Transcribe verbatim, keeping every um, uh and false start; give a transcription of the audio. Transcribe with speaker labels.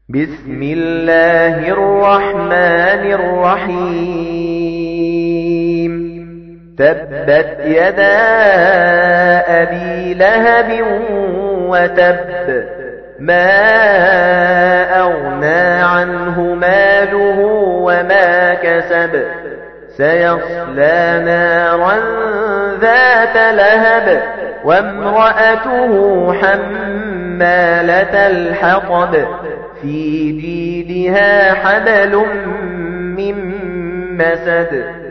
Speaker 1: بسم الله الرحمن الرحيم تبت يدا أبي لهب وتب ما أغنى عنه ماله وما كسب سيصلى نارا ذات لهب وامرأته حمالة الحطب في جيدها حبل من مسد